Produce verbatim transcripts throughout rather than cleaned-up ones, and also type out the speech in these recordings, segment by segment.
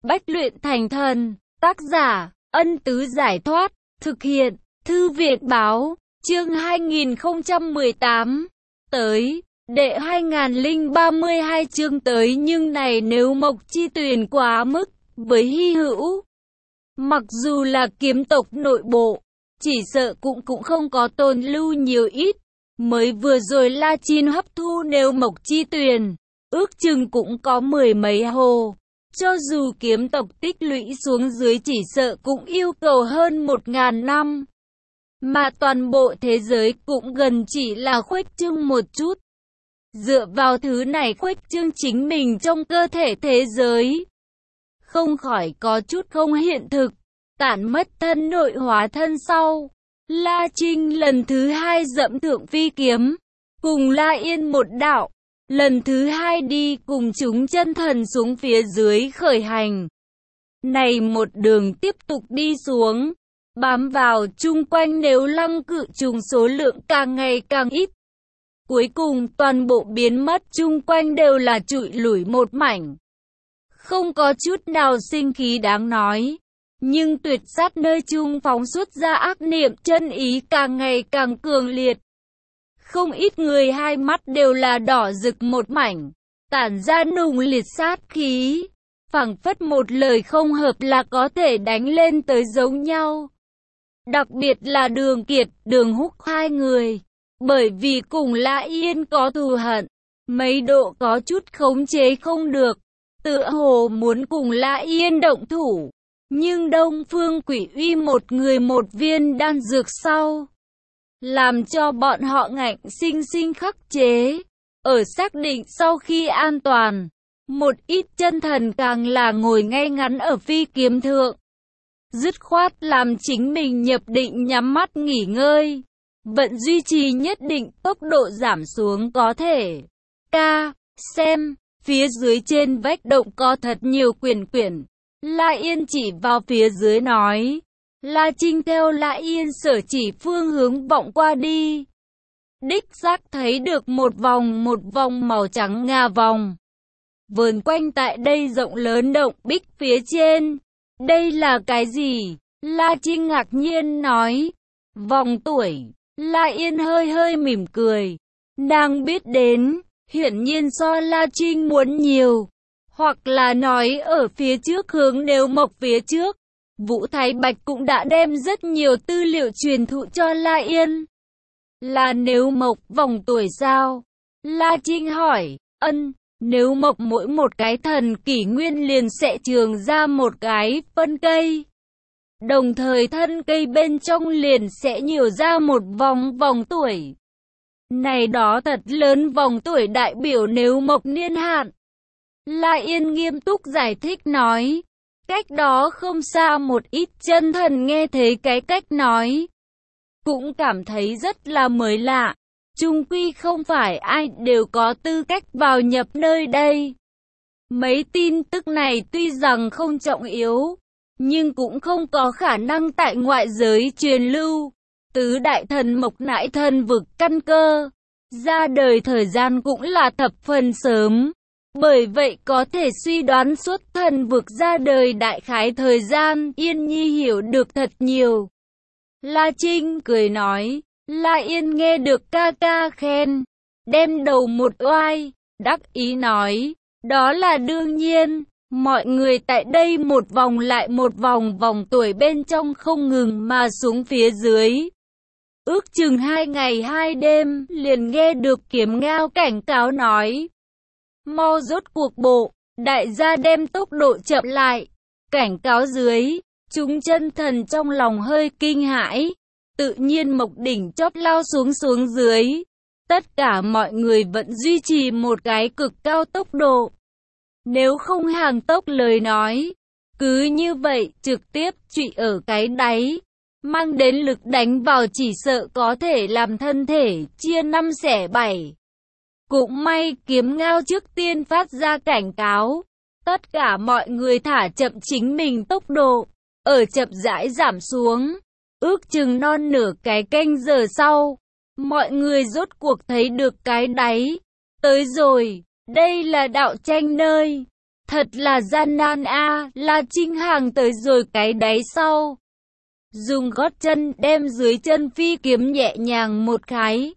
Bách luyện thành thần, tác giả, Ân Tứ Giải Thoát, thực hiện, Thư Việt Báo, chương hai nghìn không trăm mười tám, tới, đệ hai nghìn không trăm ba mươi hai chương tới nhưng này nếu Mộc Chi Tuyền quá mức, với hy hữu. Mặc dù là kiếm tộc nội bộ, chỉ sợ cũng cũng không có tồn lưu nhiều ít, mới vừa rồi La Chin hấp thu nếu Mộc Chi Tuyền, ước chừng cũng có mười mấy hồ. Cho dù kiếm tộc tích lũy xuống dưới chỉ sợ cũng yêu cầu hơn một ngàn năm. Mà toàn bộ thế giới cũng gần chỉ là khuếch trương một chút. Dựa vào thứ này khuếch trương chính mình trong cơ thể thế giới. Không khỏi có chút không hiện thực. Tản mất thân nội hóa thân sau. La Trinh lần thứ hai dẫm thượng phi kiếm. Cùng La Yên một đạo. Lần thứ hai đi cùng chúng chân thần xuống phía dưới khởi hành. Này một đường tiếp tục đi xuống. Bám vào chung quanh nếu lăng cự trùng số lượng càng ngày càng ít. Cuối cùng toàn bộ biến mất chung quanh đều là trụi lủi một mảnh. Không có chút nào sinh khí đáng nói. Nhưng tuyệt sát nơi chung phóng xuất ra ác niệm chân ý càng ngày càng cường liệt. Không ít người hai mắt đều là đỏ rực một mảnh, tản ra nùng liệt sát khí. Phảng phất một lời không hợp là có thể đánh lên tới giống nhau. Đặc biệt là Đường Kiệt, Đường Húc hai người. Bởi vì cùng La Yên có thù hận, mấy độ có chút khống chế không được. Tựa hồ muốn cùng La Yên động thủ. Nhưng Đông Phương Quỷ Uy một người một viên đan dược sau. Làm cho bọn họ ngạnh sinh sinh khắc chế. Ở xác định sau khi an toàn, một ít chân thần càng là ngồi ngay ngắn ở phi kiếm thượng. Dứt khoát làm chính mình nhập định nhắm mắt nghỉ ngơi. Vẫn duy trì nhất định tốc độ giảm xuống có thể. Ca, xem, phía dưới trên vách động có thật nhiều quyển quyển. La Yên chỉ vào phía dưới nói. La Trinh theo La Yên sở chỉ phương hướng vọng qua đi. Đích xác thấy được một vòng một vòng màu trắng ngà vòng. Vườn quanh tại đây rộng lớn động bích phía trên. Đây là cái gì? La Trinh ngạc nhiên nói. Vòng tuổi. La Yên hơi hơi mỉm cười. Nàng biết đến, hiển nhiên so La Trinh muốn nhiều. Hoặc là nói ở phía trước hướng nếu Mộc phía trước. Vũ Thái Bạch cũng đã đem rất nhiều tư liệu truyền thụ cho La Yên. Là nếu Mộc vòng tuổi sao? La Trinh hỏi, ân, nếu Mộc mỗi một cái thần kỷ nguyên liền sẽ trường ra một cái phân cây. Đồng thời thân cây bên trong liền sẽ nhiều ra một vòng vòng tuổi. Này đó thật lớn vòng tuổi đại biểu nếu Mộc niên hạn. La Yên nghiêm túc giải thích nói. Cách đó không xa một ít chân thần nghe thấy cái cách nói. Cũng cảm thấy rất là mới lạ. Chung quy không phải ai đều có tư cách vào nhập nơi đây. Mấy tin tức này tuy rằng không trọng yếu, nhưng cũng không có khả năng tại ngoại giới truyền lưu. Tứ đại thần Mộc Nại Thần Vực căn cơ. Ra đời thời gian cũng là thập phần sớm. Bởi vậy có thể suy đoán suốt thần vực ra đời đại khái thời gian, Yên Nhi hiểu được thật nhiều. La Trinh cười nói, La Yên nghe được ca ca khen, đem đầu một oai, đắc ý nói, đó là đương nhiên, mọi người tại đây một vòng lại một vòng vòng tuổi bên trong không ngừng mà xuống phía dưới. Ước chừng hai ngày hai đêm, liền nghe được Kiếm Ngao cảnh cáo nói. Mau rốt cuộc bộ, đại gia đem tốc độ chậm lại. Cảnh cáo dưới, chúng chân thần trong lòng hơi kinh hãi. Tự nhiên Mộc đỉnh chóp lao xuống xuống dưới. Tất cả mọi người vẫn duy trì một cái cực cao tốc độ. Nếu không hàng tốc lời nói, cứ như vậy trực tiếp trụy ở cái đáy. Mang đến lực đánh vào chỉ sợ có thể làm thân thể chia năm xẻ bảy. Cũng may Kiếm Ngao trước tiên phát ra cảnh cáo. Tất cả mọi người thả chậm chính mình tốc độ. Ở chậm rãi giảm xuống. Ước chừng non nửa cái canh giờ sau. Mọi người rốt cuộc thấy được cái đáy. Tới rồi. Đây là đạo tranh nơi. Thật là gian nan a. La Trinh hàng tới rồi cái đáy sau. Dùng gót chân đem dưới chân phi kiếm nhẹ nhàng một cái.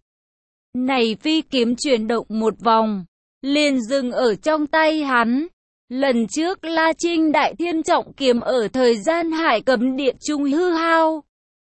Này phi kiếm chuyển động một vòng, liền dừng ở trong tay hắn. Lần trước La Trinh đại thiên trọng kiếm ở thời gian hải cấm địa trung hư hao.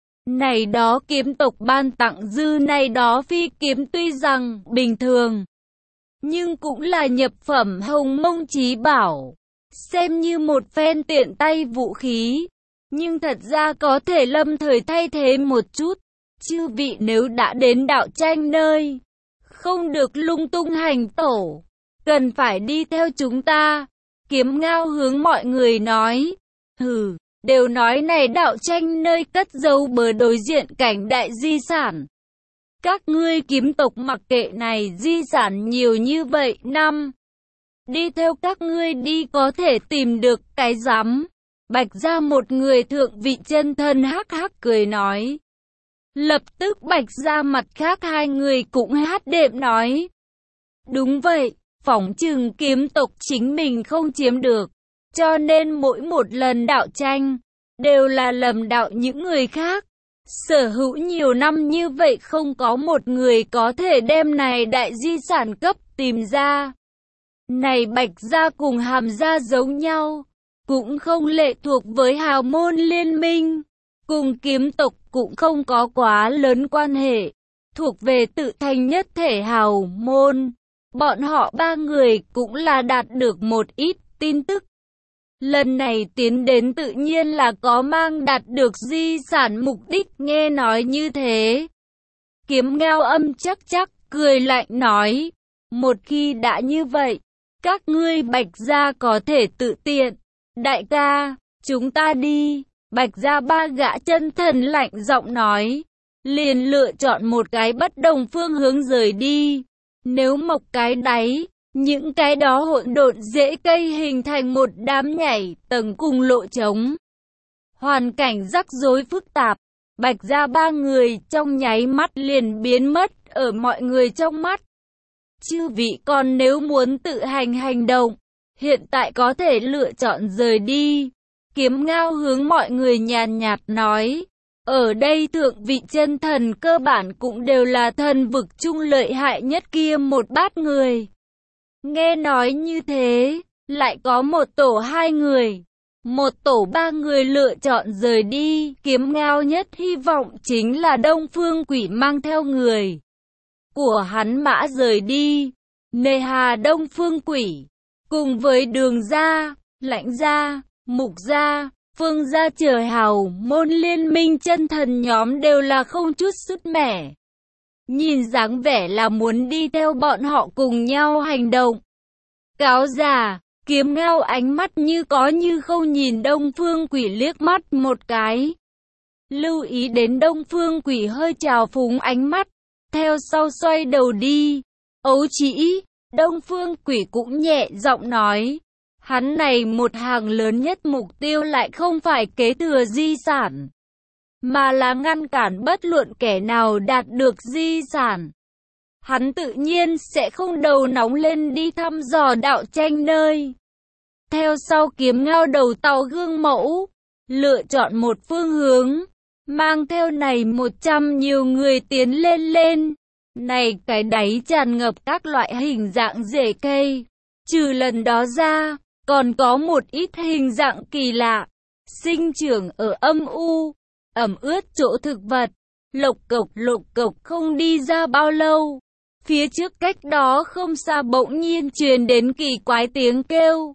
Này đó kiếm tộc ban tặng dư này đó phi kiếm tuy rằng bình thường, nhưng cũng là nhập phẩm hồng mông chí bảo, xem như một phen tiện tay vũ khí, nhưng thật ra có thể lâm thời thay thế một chút. Chư vị nếu đã đến đạo tranh nơi, không được lung tung hành tổ, cần phải đi theo chúng ta. Kiếm Ngao hướng mọi người nói, hừ, đều nói này đạo tranh nơi cất giấu bờ đối diện cảnh đại di sản. Các ngươi kiếm tộc mặc kệ này di sản nhiều như vậy năm. Đi theo các ngươi đi có thể tìm được cái rắm. Bạch ra một người thượng vị chân thân hắc hắc cười nói. Lập tức Bạch ra mặt khác hai người cũng hát đệm nói. Đúng vậy, phỏng chừng kiếm tộc chính mình không chiếm được. Cho nên mỗi một lần đạo tranh, đều là lầm đạo những người khác. Sở hữu nhiều năm như vậy không có một người có thể đem này đại di sản cấp tìm ra. Này Bạch gia cùng Hàm gia giống nhau, cũng không lệ thuộc với hào môn liên minh, cùng kiếm tộc cũng không có quá lớn quan hệ, thuộc về tự thành nhất thể hào môn. Bọn họ ba người cũng là đạt được một ít tin tức. Lần này tiến đến tự nhiên là có mang đạt được di sản mục đích, nghe nói như thế. Kiếm Ngao âm chắc chắc, cười lạnh nói, một khi đã như vậy, các ngươi Bạch gia có thể tự tiện. Đại ca, chúng ta đi. Bạch gia ba gã chân thần lạnh giọng nói, liền lựa chọn một cái bất đồng phương hướng rời đi. Nếu mọc cái đáy, những cái đó hỗn độn rễ cây hình thành một đám nhảy tầng cùng lộ trống. Hoàn cảnh rắc rối phức tạp, Bạch gia ba người trong nháy mắt liền biến mất ở mọi người trong mắt. Chư vị còn nếu muốn tự hành hành động, hiện tại có thể lựa chọn rời đi. Kiếm Ngao hướng mọi người nhàn nhạt nói, ở đây thượng vị chân thần cơ bản cũng đều là thần vực trung lợi hại nhất kia một bát người. Nghe nói như thế, lại có một tổ hai người, một tổ ba người lựa chọn rời đi. Kiếm Ngao nhất hy vọng chính là Đông Phương Quỷ mang theo người của hắn mã rời đi. Nề hà Đông Phương Quỷ, cùng với Đường gia, Lãnh gia, Mục gia, Phương gia trời hào môn liên minh chân thần nhóm đều là không chút sứt mẻ. Nhìn dáng vẻ là muốn đi theo bọn họ cùng nhau hành động. Cáo già, Kiếm Ngao ánh mắt như có như không nhìn Đông Phương Quỷ liếc mắt một cái. Lưu ý đến Đông Phương Quỷ hơi trào phúng ánh mắt, theo sau xoay đầu đi. Ấu Chỉ, Đông Phương Quỷ cũng nhẹ giọng nói, hắn này một hàng lớn nhất mục tiêu lại không phải kế thừa di sản, mà là ngăn cản bất luận kẻ nào đạt được di sản. Hắn tự nhiên sẽ không đầu nóng lên đi thăm dò đạo tranh nơi. Theo sau Kiếm Ngao đầu tàu gương mẫu, lựa chọn một phương hướng, mang theo này một trăm nhiều người tiến lên lên. Này cái đáy tràn ngập các loại hình dạng rễ cây, trừ lần đó ra, còn có một ít hình dạng kỳ lạ, sinh trưởng ở âm u, ẩm ướt chỗ thực vật. Lộc cộc lộc cộc không đi ra bao lâu, phía trước cách đó không xa bỗng nhiên truyền đến kỳ quái tiếng kêu.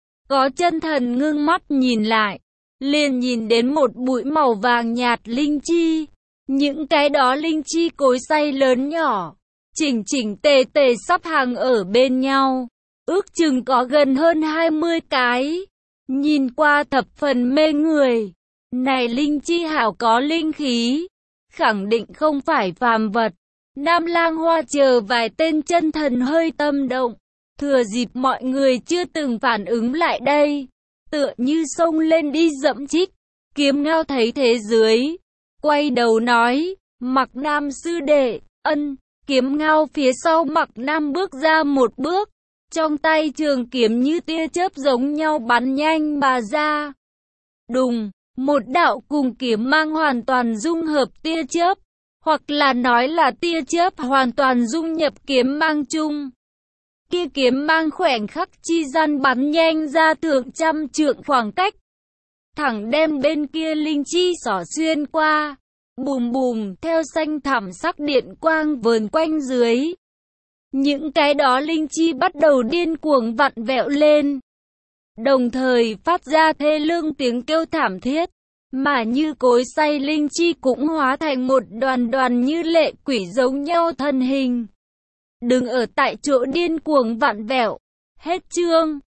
Có chân thần ngưng mắt nhìn lại, liền nhìn đến một bụi màu vàng nhạt linh chi. Những cái đó linh chi cối xay lớn nhỏ, chỉnh chỉnh tề tề sắp hàng ở bên nhau, ước chừng có gần hơn hai mươi cái. Nhìn qua thập phần mê người. Này linh chi hảo có linh khí, khẳng định không phải phàm vật. Nam Lang Hoa chờ vài tên chân thần hơi tâm động, thừa dịp mọi người chưa từng phản ứng lại đây, tựa như xông lên đi dẫm chích. Kiếm Ngao thấy thế dưới, quay đầu nói, Mặc Nam sư đệ, ân. Kiếm Ngao phía sau Mặc Nam bước ra một bước, Trong tay trường kiếm như tia chớp giống nhau bắn nhanh mà ra. Đùng, một đạo cùng kiếm mang hoàn toàn dung hợp tia chớp, hoặc là nói là tia chớp hoàn toàn dung nhập kiếm mang chung. Kia kiếm mang khoảnh khắc chi gian bắn nhanh ra thượng trăm trượng khoảng cách, thẳng đem bên kia linh chi xỏ xuyên qua. Bùm bùm, theo xanh thẳm sắc điện quang vờn quanh dưới. Những cái đó linh chi bắt đầu điên cuồng vặn vẹo lên, đồng thời phát ra thê lương tiếng kêu thảm thiết, mà như cối xay linh chi cũng hóa thành một đoàn đoàn như lệ quỷ giống nhau thân hình. Đừng ở tại chỗ điên cuồng vặn vẹo. Hết chương.